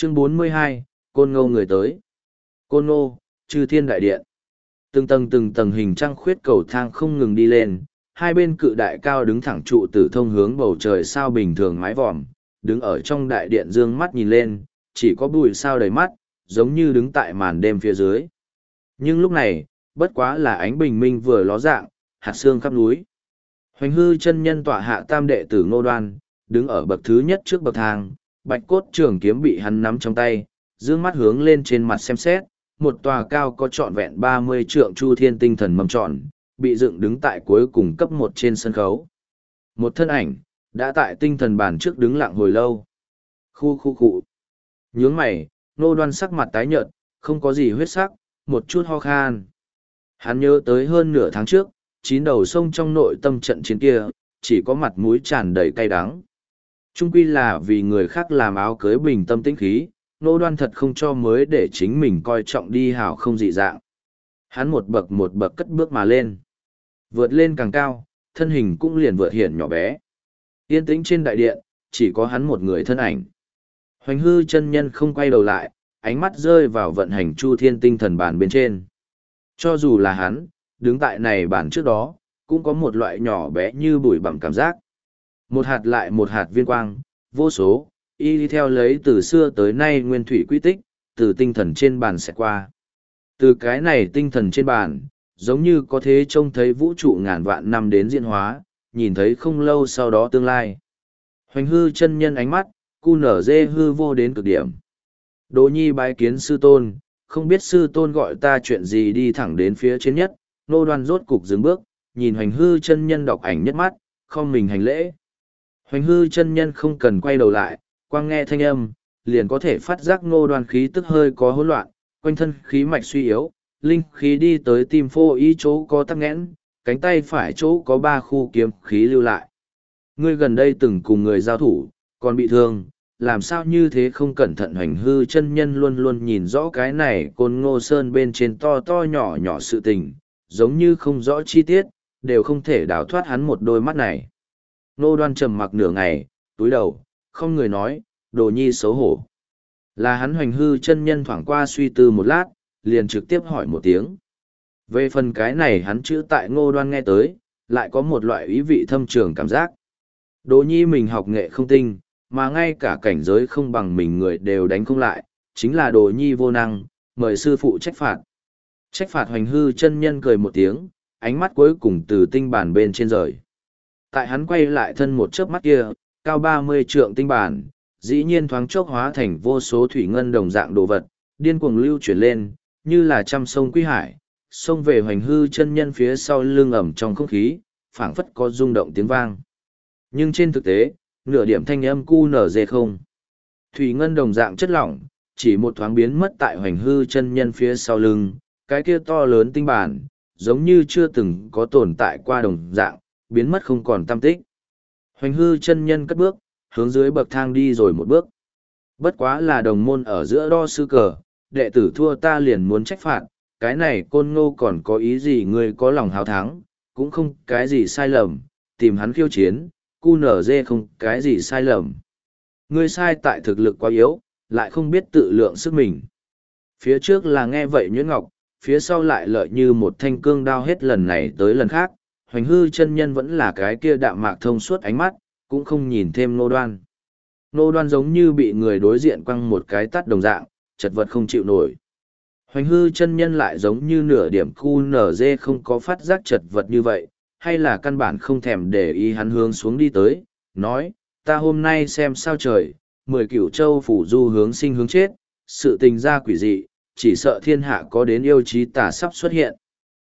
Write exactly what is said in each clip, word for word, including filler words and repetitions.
Chương bốn mươi hai, Côn Ngô người tới. Côn Ngô, Chư Thiên Đại Điện. Từng tầng từng tầng hình trăng khuyết cầu thang không ngừng đi lên, hai bên cự đại cao đứng thẳng trụ tử thông hướng bầu trời sao bình thường mái vòm, đứng ở trong đại điện dương mắt nhìn lên, chỉ có bụi sao đầy mắt, giống như đứng tại màn đêm phía dưới. Nhưng lúc này, bất quá là ánh bình minh vừa ló dạng, hạt sương khắp núi. Hoành hư chân nhân tọa hạ tam đệ tử Ngô Đoan, đứng ở bậc thứ nhất trước bậc thang, bạch cốt trường kiếm bị hắn nắm trong tay, dương mắt hướng lên trên mặt xem xét, một tòa cao có trọn vẹn ba mươi trượng chu thiên tinh thần mâm tròn, bị dựng đứng tại cuối cùng cấp một trên sân khấu. Một thân ảnh, đã tại tinh thần bàn trước đứng lặng hồi lâu. Khu khu khu. Nhướng mày, Ngô Đoan sắc mặt tái nhợt, không có gì huyết sắc, một chút ho khan. Hắn nhớ tới hơn nửa tháng trước, chín đầu sông trong nội tâm trận chiến kia, chỉ có mặt mũi tràn đầy cay đắng. Trung quy là vì người khác làm áo cưới bình tâm tĩnh khí, Ngô Đoan thật không cho mới để chính mình coi trọng đi hảo không dị dạng. Hắn một bậc một bậc cất bước mà lên. Vượt lên càng cao, thân hình cũng liền vượt hiện nhỏ bé. Yên tĩnh trên đại điện, chỉ có hắn một người thân ảnh. Hoành hư chân nhân không quay đầu lại, ánh mắt rơi vào vận hành chu thiên tinh thần bàn bên trên. Cho dù là hắn, đứng tại này bàn trước đó, cũng có một loại nhỏ bé như bụi bặm cảm giác. Một hạt lại một hạt viên quang, vô số, y đi theo lấy từ xưa tới nay nguyên thủy quy tích, từ tinh thần trên bàn sẽ qua. Từ cái này tinh thần trên bàn, giống như có thế trông thấy vũ trụ ngàn vạn năm đến diễn hóa, nhìn thấy không lâu sau đó tương lai. Hoành hư chân nhân ánh mắt, cu nở dê hư vô đến cực điểm. Đỗ Nhi bái kiến sư tôn, không biết sư tôn gọi ta chuyện gì đi thẳng đến phía trên nhất, Ngô Đoan rốt cục dừng bước, nhìn hoành hư chân nhân đọc ảnh nhất mắt, không mình hành lễ. Hoành hư chân nhân không cần quay đầu lại, quang nghe thanh âm, liền có thể phát giác Ngô Đoan khí tức hơi có hỗn loạn, quanh thân khí mạch suy yếu, linh khí đi tới tim phô y chỗ có tắc nghẽn, cánh tay phải chỗ có ba khu kiếm khí lưu lại. Ngươi gần đây từng cùng người giao thủ, còn bị thương, làm sao như thế không cẩn thận. Hoành hư chân nhân luôn luôn nhìn rõ cái này Côn Ngô Sơn bên trên to to nhỏ nhỏ sự tình, giống như không rõ chi tiết, đều không thể đào thoát hắn một đôi mắt này. Ngô Đoan trầm mặc nửa ngày, túi đầu, không người nói, Đồ Nhi xấu hổ. Là hắn hoành hư chân nhân thoảng qua suy tư một lát, liền trực tiếp hỏi một tiếng. Về phần cái này hắn chữ tại Ngô Đoan nghe tới, lại có một loại ý vị thâm trường cảm giác. Đồ Nhi mình học nghệ không tinh, mà ngay cả cảnh giới không bằng mình người đều đánh không lại, chính là Đồ Nhi vô năng, mời sư phụ trách phạt. Trách phạt. Hoành hư chân nhân cười một tiếng, ánh mắt cuối cùng từ tinh bản bên trên rời. Tại hắn quay lại thân một chớp mắt kia, cao ba mươi trượng tinh bản, dĩ nhiên thoáng chốc hóa thành vô số thủy ngân đồng dạng đồ vật, điên cuồng lưu chuyển lên, như là trăm sông quy hải, xông về hoành hư chân nhân phía sau lưng ẩm trong không khí, phảng phất có rung động tiếng vang. Nhưng trên thực tế, nửa điểm thanh âm cu nở dê không. Thủy ngân đồng dạng chất lỏng, chỉ một thoáng biến mất tại hoành hư chân nhân phía sau lưng, cái kia to lớn tinh bản, giống như chưa từng có tồn tại qua đồng dạng, biến mất không còn tăm tích. Hoành hư chân nhân cất bước, hướng dưới bậc thang đi rồi một bước. Bất quá là đồng môn ở giữa đo sư cờ, đệ tử thua ta liền muốn trách phạt, cái này Côn Ngô còn có ý gì, ngươi có lòng hào thắng, cũng không cái gì sai lầm, tìm hắn khiêu chiến, cu nở dê không cái gì sai lầm. Ngươi sai tại thực lực quá yếu, lại không biết tự lượng sức mình. Phía trước là nghe vậy Nhuyễn Ngọc, phía sau lại lợi như một thanh cương đao hết lần này tới lần khác, hoành hư chân nhân vẫn là cái kia đạm mạc thông suốt ánh mắt, cũng không nhìn thêm Ngô Đoan. Ngô Đoan giống như bị người đối diện quăng một cái tát đồng dạng, chật vật không chịu nổi. Hoành hư chân nhân lại giống như nửa điểm cu nở dê không có phát giác chật vật như vậy, hay là căn bản không thèm để ý hắn hướng xuống đi tới, nói, ta hôm nay xem sao trời, mười cửu châu phủ du hướng sinh hướng chết, sự tình ra quỷ dị, chỉ sợ thiên hạ có đến yêu chí tà sắp xuất hiện.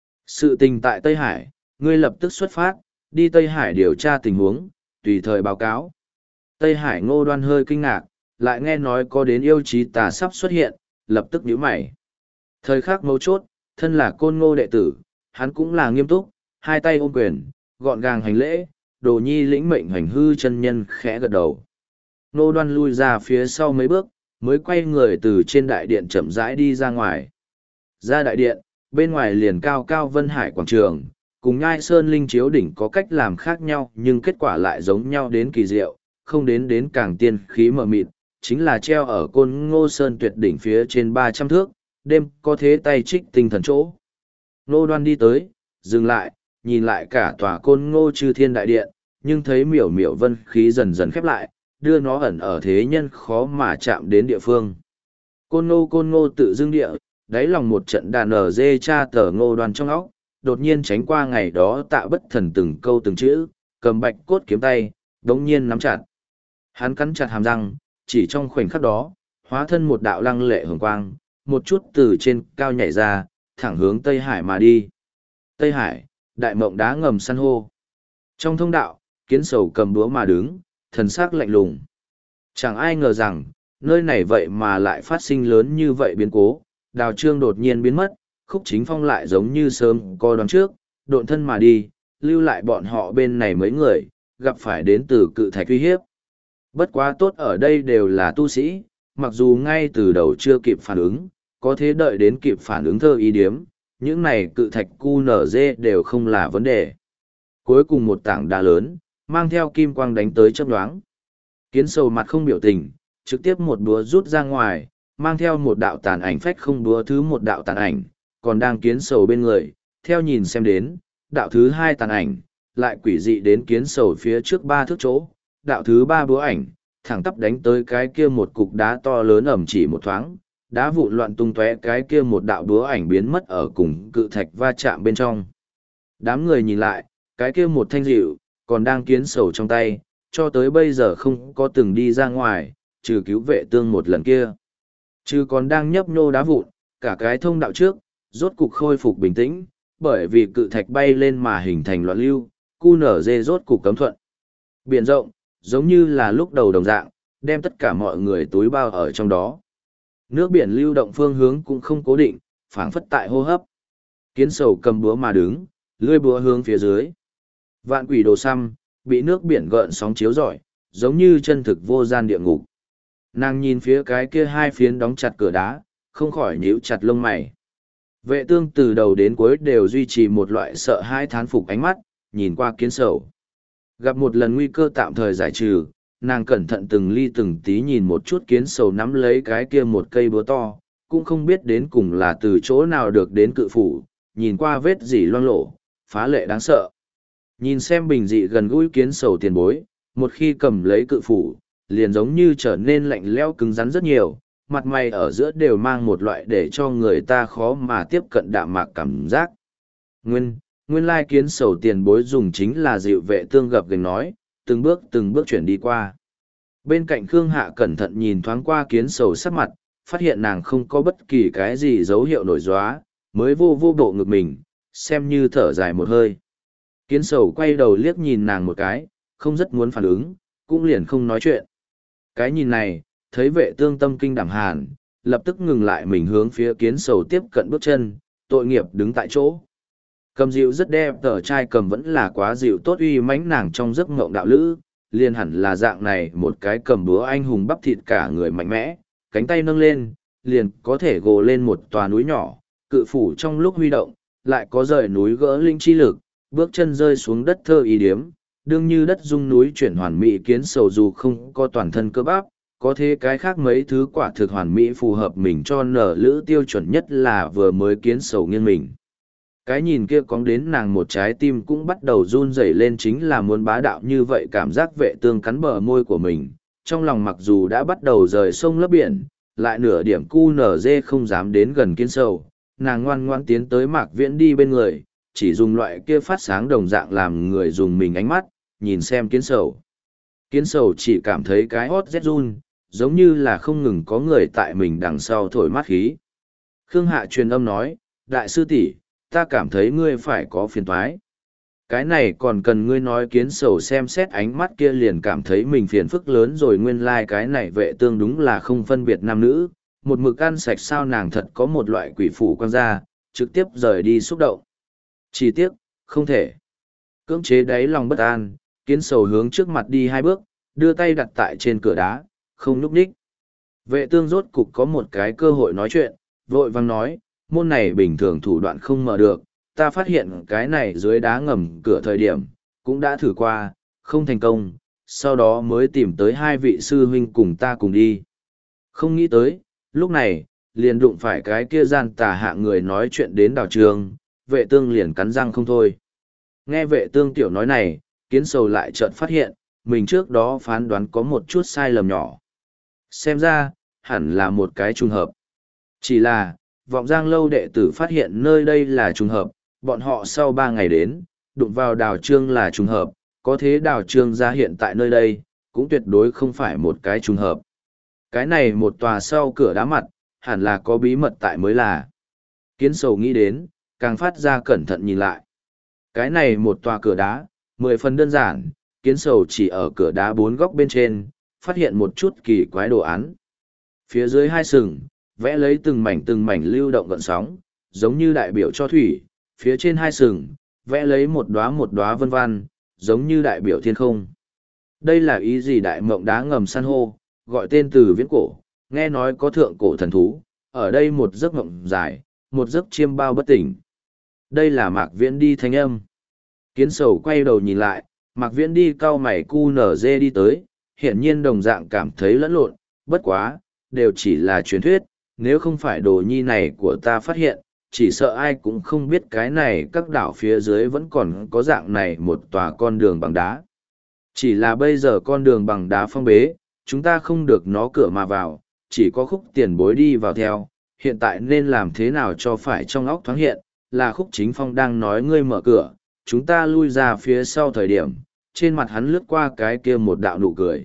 Sự tình tại Tây Hải, ngươi lập tức xuất phát, đi Tây Hải điều tra tình huống, tùy thời báo cáo. Tây Hải Ngô Đoan hơi kinh ngạc, lại nghe nói có đến yêu chí tà sắp xuất hiện, lập tức nhíu mày. Thời khắc mấu chốt, thân là Côn Ngô đệ tử, hắn cũng là nghiêm túc, hai tay ôm quyền, gọn gàng hành lễ, Đồ Nhi lĩnh mệnh. Hoành hư chân nhân khẽ gật đầu. Ngô Đoan lui ra phía sau mấy bước, mới quay người từ trên đại điện chậm rãi đi ra ngoài. Ra đại điện, bên ngoài liền cao cao Vân Hải quảng trường, cùng Nhai Sơn Linh Chiếu đỉnh có cách làm khác nhau nhưng kết quả lại giống nhau đến kỳ diệu, không đến đến càng tiên khí mờ mịt, chính là treo ở Côn Ngô Sơn tuyệt đỉnh phía trên ba trăm thước, đêm có thế tay trích tinh thần chỗ. Nô Đoan đi tới, dừng lại, nhìn lại cả tòa Côn Ngô Chư Thiên Đại Điện, nhưng thấy miểu miểu vân khí dần dần khép lại, đưa nó ẩn ở thế nhân khó mà chạm đến địa phương. Côn Ngô Côn Ngô tự dưng địa, đáy lòng một trận đàn ở dê cha tờ Ngô Đoan trong óc, đột nhiên tránh qua ngày đó Tạ Bất Thần từng câu từng chữ, cầm bạch cốt kiếm tay, đống nhiên nắm chặt. Hắn cắn chặt hàm răng, chỉ trong khoảnh khắc đó, hóa thân một đạo lăng lệ hồng quang, một chút từ trên cao nhảy ra, thẳng hướng Tây Hải mà đi. Tây Hải, đại mộng đá ngầm san hô. Trong thông đạo, Kiến Sầu cầm búa mà đứng, thần sắc lạnh lùng. Chẳng ai ngờ rằng, nơi này vậy mà lại phát sinh lớn như vậy biến cố, Đào Trương đột nhiên biến mất, Khúc Chính Phong lại giống như sớm có đoán trước, độn thân mà đi, lưu lại bọn họ bên này mấy người, gặp phải đến từ cự thạch uy hiếp. Bất quá tốt ở đây đều là tu sĩ, mặc dù ngay từ đầu chưa kịp phản ứng, có thế đợi đến kịp phản ứng thơ ý điếm, những này cự thạch cu nở dê đều không là vấn đề. Cuối cùng một tảng đá lớn, mang theo kim quang đánh tới chớp nhoáng. Kiến Sầu mặt không biểu tình, trực tiếp một búa rút ra ngoài, mang theo một đạo tàn ảnh phách không búa thứ một đạo tàn ảnh, còn đang Kiến Sầu bên người, theo nhìn xem đến, đạo thứ hai tàn ảnh, lại quỷ dị đến Kiến Sầu phía trước ba thước chỗ, đạo thứ ba búa ảnh, thẳng tắp đánh tới cái kia một cục đá to lớn ẩm chỉ một thoáng, đá vụn loạn tung tóe, cái kia một đạo búa ảnh biến mất ở cùng cự thạch va chạm bên trong. Đám người nhìn lại, cái kia một thanh dịu, còn đang Kiến Sầu trong tay, cho tới bây giờ không có từng đi ra ngoài, trừ cứu vệ tương một lần kia. Trừ còn đang nhấp nhô đá vụn, cả cái thông đạo trước, rốt cục khôi phục bình tĩnh, bởi vì cự thạch bay lên mà hình thành loạn lưu, cu nở dê rốt cục cấm thuận. Biển rộng, giống như là lúc đầu đồng dạng, đem tất cả mọi người túi bao ở trong đó. Nước biển lưu động phương hướng cũng không cố định, phảng phất tại hô hấp. Kiến Sầu cầm búa mà đứng, lưỡi búa hướng phía dưới. Vạn quỷ đồ xăm, bị nước biển gợn sóng chiếu rọi, giống như chân thực vô gian địa ngục. Nàng nhìn phía cái kia hai phiến đóng chặt cửa đá, không khỏi nhíu chặt lông mày. Vệ tương từ đầu đến cuối đều duy trì một loại sợ hãi thán phục ánh mắt, nhìn qua Kiến Sầu. Gặp một lần nguy cơ tạm thời giải trừ, nàng cẩn thận từng ly từng tí nhìn một chút Kiến Sầu nắm lấy cái kia một cây búa to, cũng không biết đến cùng là từ chỗ nào được đến cự phủ, nhìn qua vết dỉ loang lổ, phá lệ đáng sợ. Nhìn xem bình dị gần gũi Kiến Sầu tiền bối, một khi cầm lấy cự phủ, liền giống như trở nên lạnh lẽo cứng rắn rất nhiều, mặt mày ở giữa đều mang một loại để cho người ta khó mà tiếp cận đạm mạc cảm giác. Nguyên, nguyên lai Kiến Sầu tiền bối dùng chính là dịu vệ tương gập gành nói, từng bước từng bước chuyển đi qua. Bên cạnh Khương Hạ cẩn thận nhìn thoáng qua Kiến Sầu sắc mặt, phát hiện nàng không có bất kỳ cái gì dấu hiệu nổi gióa, mới vô vô bộ ngực mình, xem như thở dài một hơi. Kiến Sầu quay đầu liếc nhìn nàng một cái, không rất muốn phản ứng, cũng liền không nói chuyện. Cái nhìn này, thấy vệ tương tâm kinh đảm hàn, lập tức ngừng lại mình hướng phía Kiến Sầu tiếp cận bước chân, tội nghiệp đứng tại chỗ. Cầm dịu rất đẹp, tờ trai cầm vẫn là quá dịu tốt uy mãnh nàng trong giấc mộng đạo lữ, liền hẳn là dạng này một cái cầm búa anh hùng bắp thịt cả người mạnh mẽ, cánh tay nâng lên, liền có thể gồ lên một tòa núi nhỏ, cự phủ trong lúc huy động, lại có rời núi gỡ linh chi lực, bước chân rơi xuống đất thơ ý điếm, đương như đất rung núi chuyển hoàn mỹ. Kiến Sầu dù không có toàn thân cơ bắp, có thế cái khác mấy thứ quả thực hoàn mỹ phù hợp mình cho nở lữ tiêu chuẩn nhất là vừa mới Kiến Sầu nghiêng mình. Cái nhìn kia cóng đến nàng một trái tim cũng bắt đầu run rẩy lên, chính là muốn bá đạo như vậy cảm giác. Vệ tương cắn bờ môi của mình, trong lòng mặc dù đã bắt đầu rời sông lấp biển, lại nửa điểm cu nở dê không dám đến gần Kiến Sầu, nàng ngoan ngoan tiến tới Mạc Viễn đi bên người, chỉ dùng loại kia phát sáng đồng dạng làm người dùng mình ánh mắt, nhìn xem Kiến Sầu. Kiến Sầu chỉ cảm thấy cái hót rét run, giống như là không ngừng có người tại mình đằng sau thổi mát khí. Khương Hạ truyền âm nói, đại sư tỷ, ta cảm thấy ngươi phải có phiền toái. Cái này còn cần ngươi nói. Kiến Sầu xem xét ánh mắt kia liền cảm thấy mình phiền phức lớn rồi, nguyên lai like cái này vệ tương đúng là không phân biệt nam nữ, một mực ăn sạch sao. Nàng thật có một loại quỷ phủ quang ra, trực tiếp rời đi xúc động. Chỉ tiếc, không thể. Cưỡng chế đáy lòng bất an, Kiến Sầu hướng trước mặt đi hai bước, đưa tay đặt tại trên cửa đá, không núp đích. Vệ tương rốt cục có một cái cơ hội nói chuyện, vội vang nói, môn này bình thường thủ đoạn không mở được, ta phát hiện cái này dưới đá ngầm cửa thời điểm, cũng đã thử qua, không thành công, sau đó mới tìm tới hai vị sư huynh cùng ta cùng đi. Không nghĩ tới, lúc này, liền đụng phải cái kia gian tà hạ người nói chuyện đến đào trường, vệ tương liền cắn răng không thôi. Nghe vệ tương tiểu nói này, kiến sầu lại chợt phát hiện, mình trước đó phán đoán có một chút sai lầm nhỏ. Xem ra, hẳn là một cái trùng hợp. Chỉ là, vọng giang lâu đệ tử phát hiện nơi đây là trùng hợp, bọn họ sau ba ngày đến, đụng vào đào trương là trùng hợp, có thế đào trương ra hiện tại nơi đây, cũng tuyệt đối không phải một cái trùng hợp. Cái này một tòa sau cửa đá mặt, hẳn là có bí mật tại mới là. Kiến sầu nghĩ đến, càng phát ra cẩn thận nhìn lại. Cái này một tòa cửa đá, mười phần đơn giản, kiến sầu chỉ ở cửa đá bốn góc bên trên, phát hiện một chút kỳ quái đồ án. Phía dưới hai sừng, vẽ lấy từng mảnh từng mảnh lưu động gợn sóng, giống như đại biểu cho thủy, phía trên hai sừng, vẽ lấy một đóa một đóa vân vân, giống như đại biểu thiên không. Đây là ý gì đại mộng đá ngầm san hô, gọi tên từ viễn cổ, nghe nói có thượng cổ thần thú, ở đây một giấc mộng dài, một giấc chiêm bao bất tỉnh. Đây là Mạc Viễn đi thanh âm. Kiến sầu quay đầu nhìn lại, Mạc Viễn đi cau mày cu nở dê đi tới, hiển nhiên đồng dạng cảm thấy lẫn lộn, bất quá, đều chỉ là truyền thuyết, nếu không phải đồ nhi này của ta phát hiện, chỉ sợ ai cũng không biết cái này các đảo phía dưới vẫn còn có dạng này một tòa con đường bằng đá. Chỉ là bây giờ con đường bằng đá phong bế, chúng ta không được nó cửa mà vào, chỉ có khúc tiền bối đi vào theo, hiện tại nên làm thế nào cho phải trong óc thoáng hiện, là khúc chính phong đang nói ngươi mở cửa, chúng ta lui ra phía sau thời điểm, trên mặt hắn lướt qua cái kia một đạo nụ cười.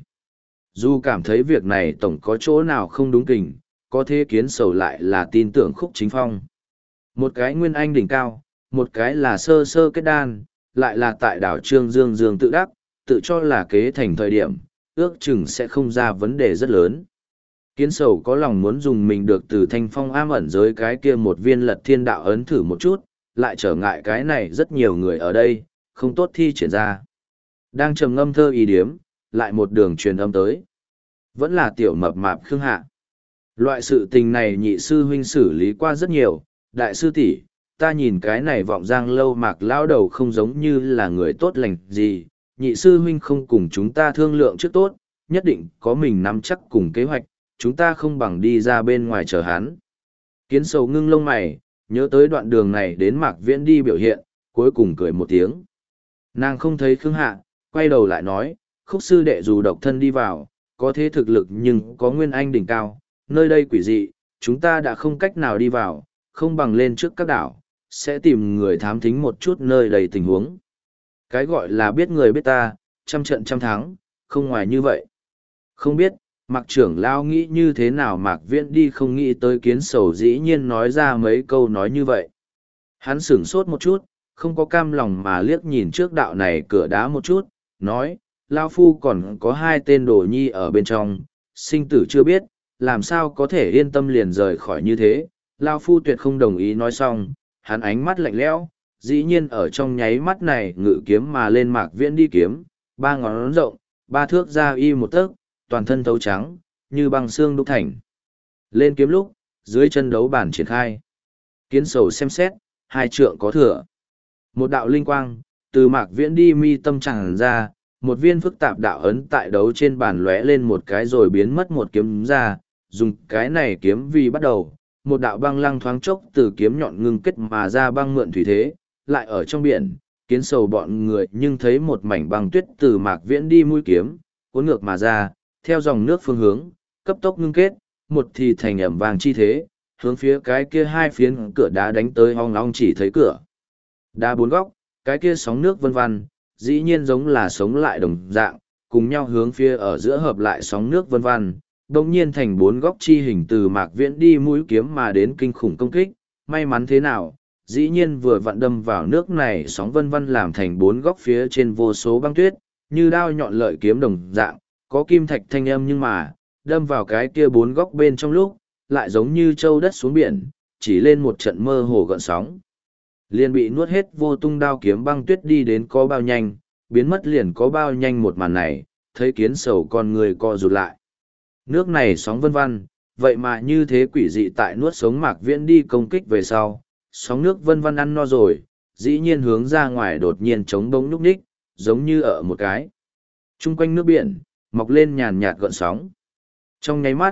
Dù cảm thấy việc này tổng có chỗ nào không đúng kình, có thế kiến sầu lại là tin tưởng khúc chính phong. Một cái nguyên anh đỉnh cao, một cái là sơ sơ kết đan, lại là tại đảo Trương Dương Dương tự đắc, tự cho là kế thành thời điểm, ước chừng sẽ không ra vấn đề rất lớn. Kiến sầu có lòng muốn dùng mình được từ thanh phong am ẩn giới cái kia một viên lật thiên đạo ấn thử một chút, lại trở ngại cái này rất nhiều người ở đây, không tốt thi triển ra. Đang trầm ngâm thơ ý điếm, lại một đường truyền âm tới. Vẫn là tiểu mập mạp Khương Hạ. Loại sự tình này nhị sư huynh xử lý qua rất nhiều, đại sư tỷ, ta nhìn cái này vọng giang lâu Mạc lão đầu không giống như là người tốt lành gì, nhị sư huynh không cùng chúng ta thương lượng trước tốt, nhất định có mình nắm chắc cùng kế hoạch, chúng ta không bằng đi ra bên ngoài chờ hắn. Kiến sầu ngưng lông mày, nhớ tới đoạn đường này đến Mạc Viễn đi biểu hiện, cuối cùng cười một tiếng. Nàng không thấy Khương Hạ, quay đầu lại nói, khúc sư đệ dù độc thân đi vào, có thế thực lực nhưng có nguyên anh đỉnh cao, nơi đây quỷ dị, chúng ta đã không cách nào đi vào, không bằng lên trước các đảo, sẽ tìm người thám thính một chút nơi đầy tình huống. Cái gọi là biết người biết ta, trăm trận trăm thắng, không ngoài như vậy. Không biết, Mạc trưởng lao nghĩ như thế nào Mạc Viễn đi không nghĩ tới kiến sầu dĩ nhiên nói ra mấy câu nói như vậy. Hắn sửng sốt một chút, không có cam lòng mà liếc nhìn trước đạo này cửa đá một chút, nói, Lao Phu còn có hai tên đồ nhi ở bên trong, sinh tử chưa biết, làm sao có thể yên tâm liền rời khỏi như thế. Lao Phu tuyệt không đồng ý nói xong, hắn ánh mắt lạnh lẽo, dĩ nhiên ở trong nháy mắt này ngự kiếm mà lên Mạc Viễn đi kiếm, ba ngón rộng, ba thước ra y một tấc, toàn thân thấu trắng, như băng xương đúc thành. Lên kiếm lúc, dưới chân đấu bản triển khai. Kiến sầu xem xét, hai trượng có thừa. Một đạo linh quang, từ Mạc Viễn đi mi tâm tràn ra, một viên phức tạp đạo ấn tại đấu trên bàn lóe lên một cái rồi biến mất một kiếm ra, dùng cái này kiếm vì bắt đầu, một đạo băng lăng thoáng chốc từ kiếm nhọn ngưng kết mà ra băng mượn thủy thế, lại ở trong biển, kiến sầu bọn người nhưng thấy một mảnh băng tuyết từ Mạc Viễn đi mũi kiếm, cuốn ngược mà ra, theo dòng nước phương hướng, cấp tốc ngưng kết, một thì thành ẩm vàng chi thế, hướng phía cái kia hai phiến cửa đá đánh tới ong ong chỉ thấy cửa. Đá bốn góc, cái kia sóng nước vân vân, dĩ nhiên giống là sống lại đồng dạng, cùng nhau hướng phía ở giữa hợp lại sóng nước vân vân, đồng nhiên thành bốn góc chi hình từ Mạc Viễn đi mũi kiếm mà đến kinh khủng công kích, may mắn thế nào, dĩ nhiên vừa vặn đâm vào nước này sóng vân vân làm thành bốn góc phía trên vô số băng tuyết, như đao nhọn lợi kiếm đồng dạng, có kim thạch thanh âm nhưng mà, đâm vào cái kia bốn góc bên trong lúc, lại giống như châu đất xuống biển, chỉ lên một trận mơ hồ gợn sóng. Liền bị nuốt hết vô tung đao kiếm băng tuyết đi đến có bao nhanh, biến mất liền có bao nhanh một màn này, thấy kiến sầu con người co rụt lại. Nước này sóng vân vân, vậy mà như thế quỷ dị tại nuốt sống Mạc Viễn đi công kích về sau, sóng nước vân vân ăn no rồi, dĩ nhiên hướng ra ngoài đột nhiên chống bỗng nhúc nhích, giống như ở một cái. Trung quanh nước biển, mọc lên nhàn nhạt gợn sóng. Trong nháy mắt,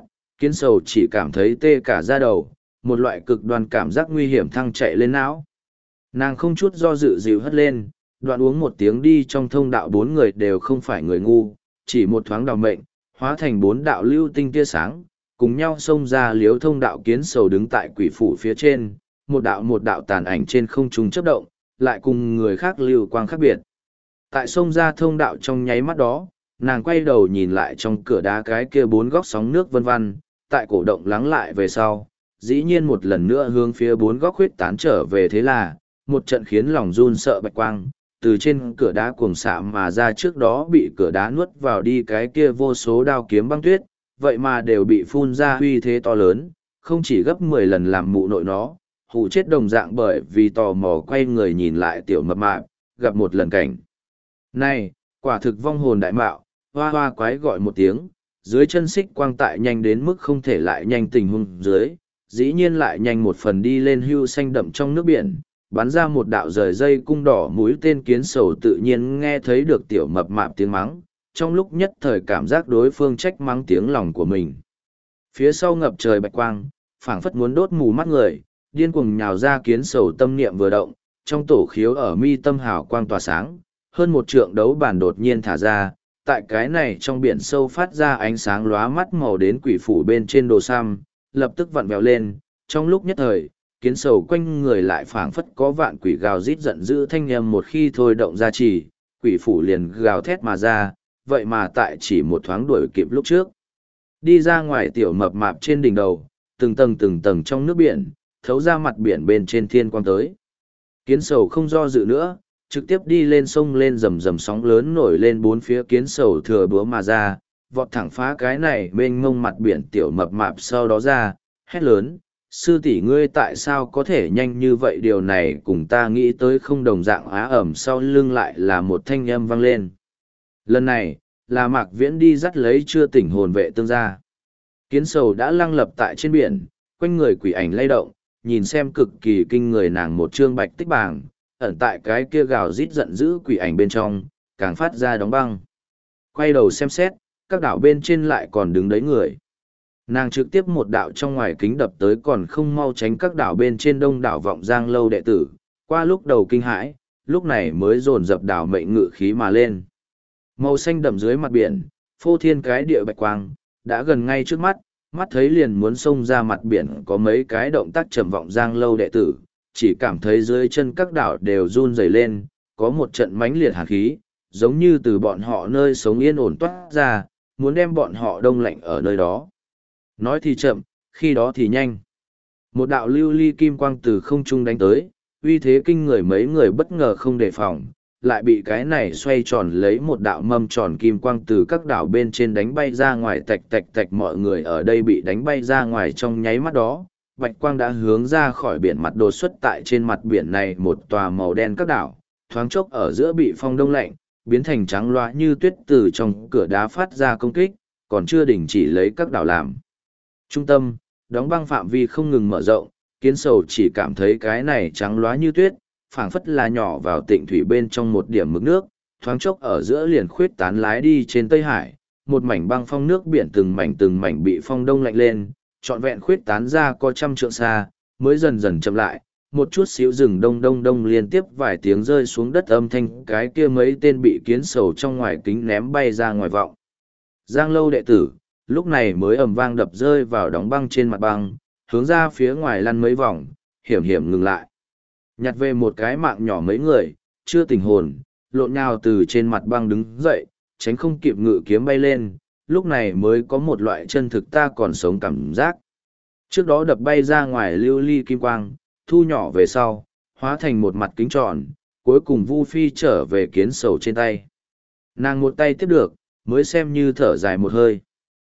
kiến sầu chỉ cảm thấy tê cả da đầu, một loại cực đoan cảm giác nguy hiểm thăng chạy lên não. Nàng không chút do dự dịu hất lên, đoạn uống một tiếng đi trong thông đạo bốn người đều không phải người ngu, chỉ một thoáng đào mệnh, hóa thành bốn đạo lưu tinh tia sáng, cùng nhau xông ra liếu thông đạo. Kiến sầu đứng tại quỷ phủ phía trên, một đạo một đạo tàn ảnh trên không trung chớp động, lại cùng người khác lưu quang khác biệt. Tại xông ra thông đạo trong nháy mắt đó, nàng quay đầu nhìn lại trong cửa đá cái kia bốn góc sóng nước vân vân, tại cổ động lắng lại về sau, dĩ nhiên một lần nữa hướng phía bốn góc huyết tán trở về. Thế là, một trận khiến lòng run sợ bạch quang, từ trên cửa đá cuồng xạ mà ra. Trước đó bị cửa đá nuốt vào đi cái kia vô số đao kiếm băng tuyết, vậy mà đều bị phun ra uy thế to lớn, không chỉ gấp mười lần làm mụ nội nó, hù chết đồng dạng. Bởi vì tò mò quay người nhìn lại tiểu mập mạp, gặp một lần cảnh này, quả thực vong hồn đại mạo, hoa hoa quái gọi một tiếng, dưới chân xích quang tại nhanh đến mức không thể lại nhanh tình huống dưới, dĩ nhiên lại nhanh một phần đi lên hưu xanh đậm trong nước biển, bắn ra một đạo rời dây cung đỏ. Mũi tên kiến sầu tự nhiên nghe thấy được tiểu mập mạp tiếng mắng, trong lúc nhất thời cảm giác đối phương trách mắng tiếng lòng của mình. Phía sau ngập trời bạch quang, phảng phất muốn đốt mù mắt người, điên cuồng nhào ra. Kiến sầu tâm niệm vừa động, trong tổ khiếu ở mi tâm hào quang tỏa sáng, hơn một trượng đấu bản đột nhiên thả ra, tại cái này trong biển sâu phát ra ánh sáng lóa mắt màu đến quỷ phủ bên trên đồ sam, lập tức vặn vẹo lên. Trong lúc nhất thời, kiến sầu quanh người lại phảng phất có vạn quỷ gào rít giận dữ thanh âm một khi thôi động ra chỉ, quỷ phủ liền gào thét mà ra, vậy mà tại chỉ một thoáng đuổi kịp lúc trước. Đi ra ngoài tiểu mập mạp trên đỉnh đầu, từng tầng từng tầng trong nước biển, thấu ra mặt biển bên trên thiên quang tới. Kiến sầu không do dự nữa, trực tiếp đi lên sông lên, rầm rầm sóng lớn nổi lên bốn phía. Kiến sầu thừa búa mà ra, vọt thẳng phá cái này mênh mông mặt biển. Tiểu mập mạp sau đó ra, hét lớn, sư tỷ ngươi tại sao có thể nhanh như vậy? Điều này cùng ta nghĩ tới không đồng dạng. Á ẩm sau lưng lại là một thanh âm vang lên. Lần này, là Mạc Viễn đi dắt lấy chưa tỉnh hồn vệ tương ra. Kiến sầu đã lăng lập tại trên biển, quanh người quỷ ảnh lay động, nhìn xem cực kỳ kinh người. Nàng một trương bạch tích bảng, ẩn tại cái kia gào rít giận dữ quỷ ảnh bên trong, càng phát ra đóng băng. Quay đầu xem xét, các đảo bên trên lại còn đứng đấy người. Nàng trực tiếp một đạo trong ngoài kính đập tới, còn không mau tránh các đảo bên trên đông đảo Vọng Giang lâu đệ tử. Qua lúc đầu kinh hãi, lúc này mới dồn dập đảo mệnh ngự khí mà lên. Màu xanh đậm dưới mặt biển, phô thiên cái địa bạch quang, đã gần ngay trước mắt, mắt thấy liền muốn xông ra mặt biển. Có mấy cái động tác chậm Vọng Giang lâu đệ tử, chỉ cảm thấy dưới chân các đảo đều run rẩy lên, có một trận mãnh liệt hàn khí, giống như từ bọn họ nơi sống yên ổn toát ra, muốn đem bọn họ đông lạnh ở nơi đó. Nói thì chậm, khi đó thì nhanh. Một đạo lưu ly kim quang từ không trung đánh tới, uy thế kinh người, mấy người bất ngờ không đề phòng, lại bị cái này xoay tròn lấy một đạo mâm tròn kim quang từ các đảo bên trên đánh bay ra ngoài. Tạch tạch tạch, mọi người ở đây bị đánh bay ra ngoài trong nháy mắt đó. Bạch quang đã hướng ra khỏi biển mặt, đột xuất tại trên mặt biển này một tòa màu đen các đảo, thoáng chốc ở giữa bị phong đông lạnh, biến thành trắng loá như tuyết. Từ trong cửa đá phát ra công kích, còn chưa đình chỉ lấy các đảo làm trung tâm, đóng băng phạm vi không ngừng mở rộng. Kiến sầu chỉ cảm thấy cái này trắng loá như tuyết, phảng phất là nhỏ vào tịnh thủy bên trong một điểm mực nước, thoáng chốc ở giữa liền khuyết tán lái đi trên Tây Hải, một mảnh băng phong nước biển từng mảnh từng mảnh bị phong đông lạnh lên, trọn vẹn khuyết tán ra có trăm trượng xa, mới dần dần chậm lại, một chút xíu rừng đông đông đông liên tiếp vài tiếng rơi xuống đất âm thanh. Cái kia mấy tên bị kiến sầu trong ngoài kính ném bay ra ngoài vọng Giang lâu đệ tử, lúc này mới ầm vang đập rơi vào đóng băng trên mặt băng, hướng ra phía ngoài lăn mấy vòng, hiểm hiểm ngừng lại. Nhặt về một cái mạng nhỏ mấy người, chưa tỉnh hồn, lộn nhào từ trên mặt băng đứng dậy, tránh không kịp ngự kiếm bay lên, lúc này mới có một loại chân thực ta còn sống cảm giác. Trước đó đập bay ra ngoài lưu ly kim quang, thu nhỏ về sau, hóa thành một mặt kính tròn, cuối cùng Vu Phi trở về kiến sầu trên tay. Nàng một tay tiếp được, mới xem như thở dài một hơi.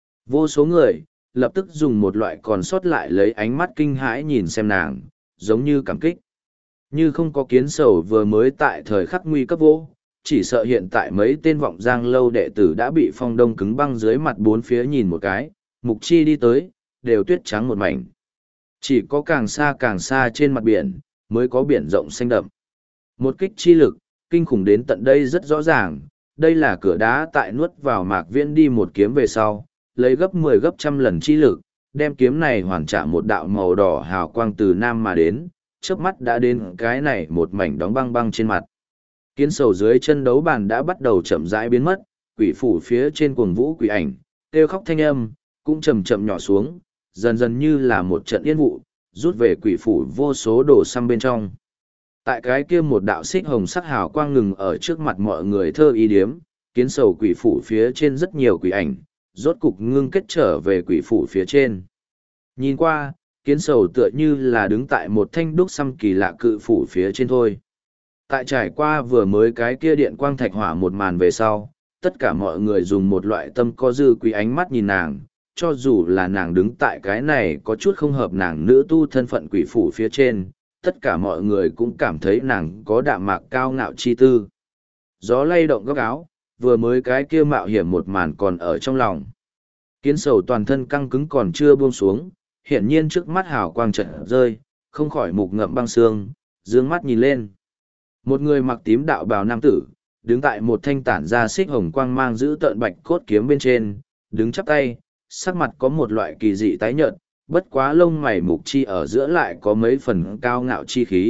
Vô số người, lập tức dùng một loại còn sót lại lấy ánh mắt kinh hãi nhìn xem nàng, giống như cảm kích. Như không có kiến sầu vừa mới tại thời khắc nguy cấp vô, chỉ sợ hiện tại mấy tên Vọng Giang lâu đệ tử đã bị phong đông cứng băng dưới mặt bốn phía nhìn một cái, mục chi đi tới, đều tuyết trắng một mảnh. Chỉ có càng xa càng xa trên mặt biển, mới có biển rộng xanh đậm. Một kích chi lực, kinh khủng đến tận đây rất rõ ràng, đây là cửa đá tại nuốt vào Mạc Viễn đi một kiếm về sau, lấy gấp mười gấp trăm lần chi lực, đem kiếm này hoàn trả một đạo màu đỏ hào quang từ nam mà đến, chớp mắt đã đến cái này một mảnh đóng băng băng trên mặt. Kiến sầu dưới chân đấu bàn đã bắt đầu chậm rãi biến mất, quỷ phủ phía trên cuồng vũ quỷ ảnh, kêu khóc thanh âm, cũng chậm chậm nhỏ xuống, dần dần như là một trận yên vụ, rút về quỷ phủ vô số đồ xăm bên trong. Tại cái kia một đạo xích hồng sắc hào quang ngừng ở trước mặt mọi người thơ y điếm, kiến sầu quỷ phủ phía trên rất nhiều quỷ ảnh, rốt cục ngưng kết trở về quỷ phủ phía trên. Nhìn qua, kiến sầu tựa như là đứng tại một thanh đúc xăm kỳ lạ cự phủ phía trên thôi. Tại trải qua vừa mới cái kia điện quang thạch hỏa một màn về sau, tất cả mọi người dùng một loại tâm có dư quý ánh mắt nhìn nàng, cho dù là nàng đứng tại cái này có chút không hợp nàng nữ tu thân phận quỷ phủ phía trên, tất cả mọi người cũng cảm thấy nàng có đạm mạc cao ngạo chi tư. Gió lay động góc áo, vừa mới cái kia mạo hiểm một màn còn ở trong lòng. Kiến sầu toàn thân căng cứng còn chưa buông xuống, hiển nhiên trước mắt hào quang trận rơi, không khỏi mục ngậm băng xương, dương mắt nhìn lên. Một người mặc tím đạo bào nam tử, đứng tại một thanh tản ra xích hồng quang mang giữ tợn bạch cốt kiếm bên trên, đứng chắp tay, sắc mặt có một loại kỳ dị tái nhợt, bất quá lông mày mục chi ở giữa lại có mấy phần cao ngạo chi khí.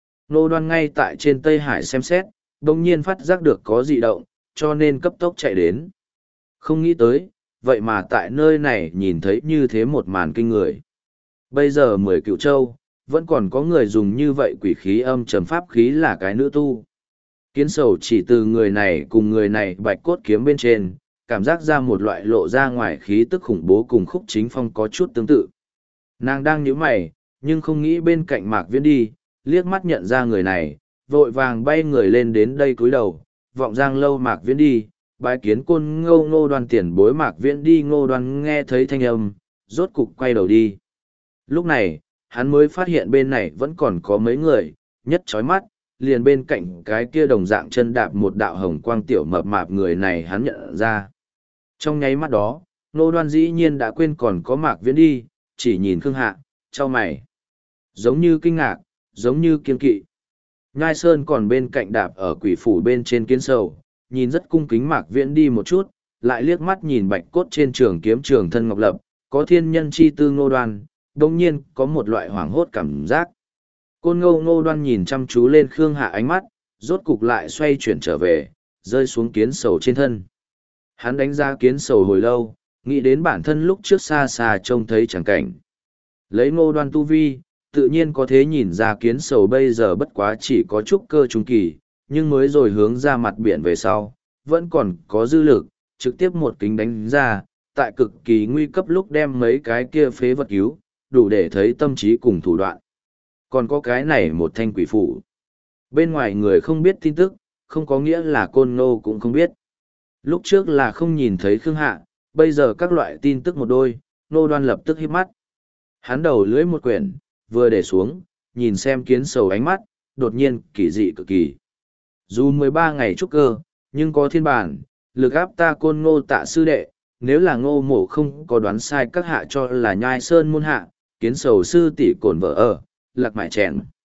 Nô Đoan ngay tại trên Tây Hải xem xét, đồng nhiên phát giác được có dị động, cho nên cấp tốc chạy đến. Không nghĩ tới, vậy mà tại nơi này nhìn thấy như thế một màn kinh người. Bây giờ mười cựu châu, vẫn còn có người dùng như vậy quỷ khí âm trầm pháp khí là cái nữ tu. Kiến sầu chỉ từ người này cùng người này bạch cốt kiếm bên trên, cảm giác ra một loại lộ ra ngoài khí tức khủng bố cùng Khúc Chính Phong có chút tương tự. Nàng đang nhíu mày, nhưng không nghĩ bên cạnh Mạc Viễn đi, liếc mắt nhận ra người này, vội vàng bay người lên đến đây cúi đầu, vọng giang lâu Mạc Viễn đi, bái kiến Côn Ngô Ngô Đoan tiền bối Mạc Viễn đi. Ngô Đoan nghe thấy thanh âm, rốt cục quay đầu đi. Lúc này, hắn mới phát hiện bên này vẫn còn có mấy người, nhất chói mắt, liền bên cạnh cái kia đồng dạng chân đạp một đạo hồng quang tiểu mập mạp người này hắn nhận ra. Trong nháy mắt đó, Ngô Đoan dĩ nhiên đã quên còn có Mạc Viễn đi, chỉ nhìn Khương Hạ, chau mày. Giống như kinh ngạc, giống như kiên kỵ. Nhai Sơn còn bên cạnh đạp ở quỷ phủ bên trên kiến sầu, nhìn rất cung kính Mạc Viễn đi một chút, lại liếc mắt nhìn bạch cốt trên trường kiếm trường thân ngọc lập, có thiên nhân chi tư Ngô Đoan, đồng nhiên có một loại hoảng hốt cảm giác. Côn Ngô Ngô Đoan nhìn chăm chú lên Khương Hạ ánh mắt, rốt cục lại xoay chuyển trở về, rơi xuống kiến sầu trên thân. Hắn đánh giá kiến sầu hồi lâu, nghĩ đến bản thân lúc trước xa xa trông thấy chẳng cảnh. Lấy Ngô Đoan tu vi, tự nhiên có thể nhìn ra kiến sầu bây giờ bất quá chỉ có chút cơ trung kỳ, nhưng mới rồi hướng ra mặt biển về sau, vẫn còn có dư lực, trực tiếp một kính đánh ra, tại cực kỳ nguy cấp lúc đem mấy cái kia phế vật cứu, đủ để thấy tâm trí cùng thủ đoạn. Còn có cái này một thanh quỷ phủ. Bên ngoài người không biết tin tức, không có nghĩa là Côn Ngô cũng không biết. Lúc trước là không nhìn thấy Khương Hạ, bây giờ các loại tin tức một đôi, Ngô Đoan lập tức híp mắt. Hắn đầu lưỡi một quyển, vừa để xuống, nhìn xem kiến sầu ánh mắt, đột nhiên kỳ dị cực kỳ. Dù mười ba ngày trúc cơ, nhưng có thiên bản, lực áp ta Côn Ngô tạ sư đệ, nếu là Ngô mổ không có đoán sai các hạ cho là Nhai Sơn môn hạ, kiến sầu sư tỷ cổn vợ ở, lạc mại chèn.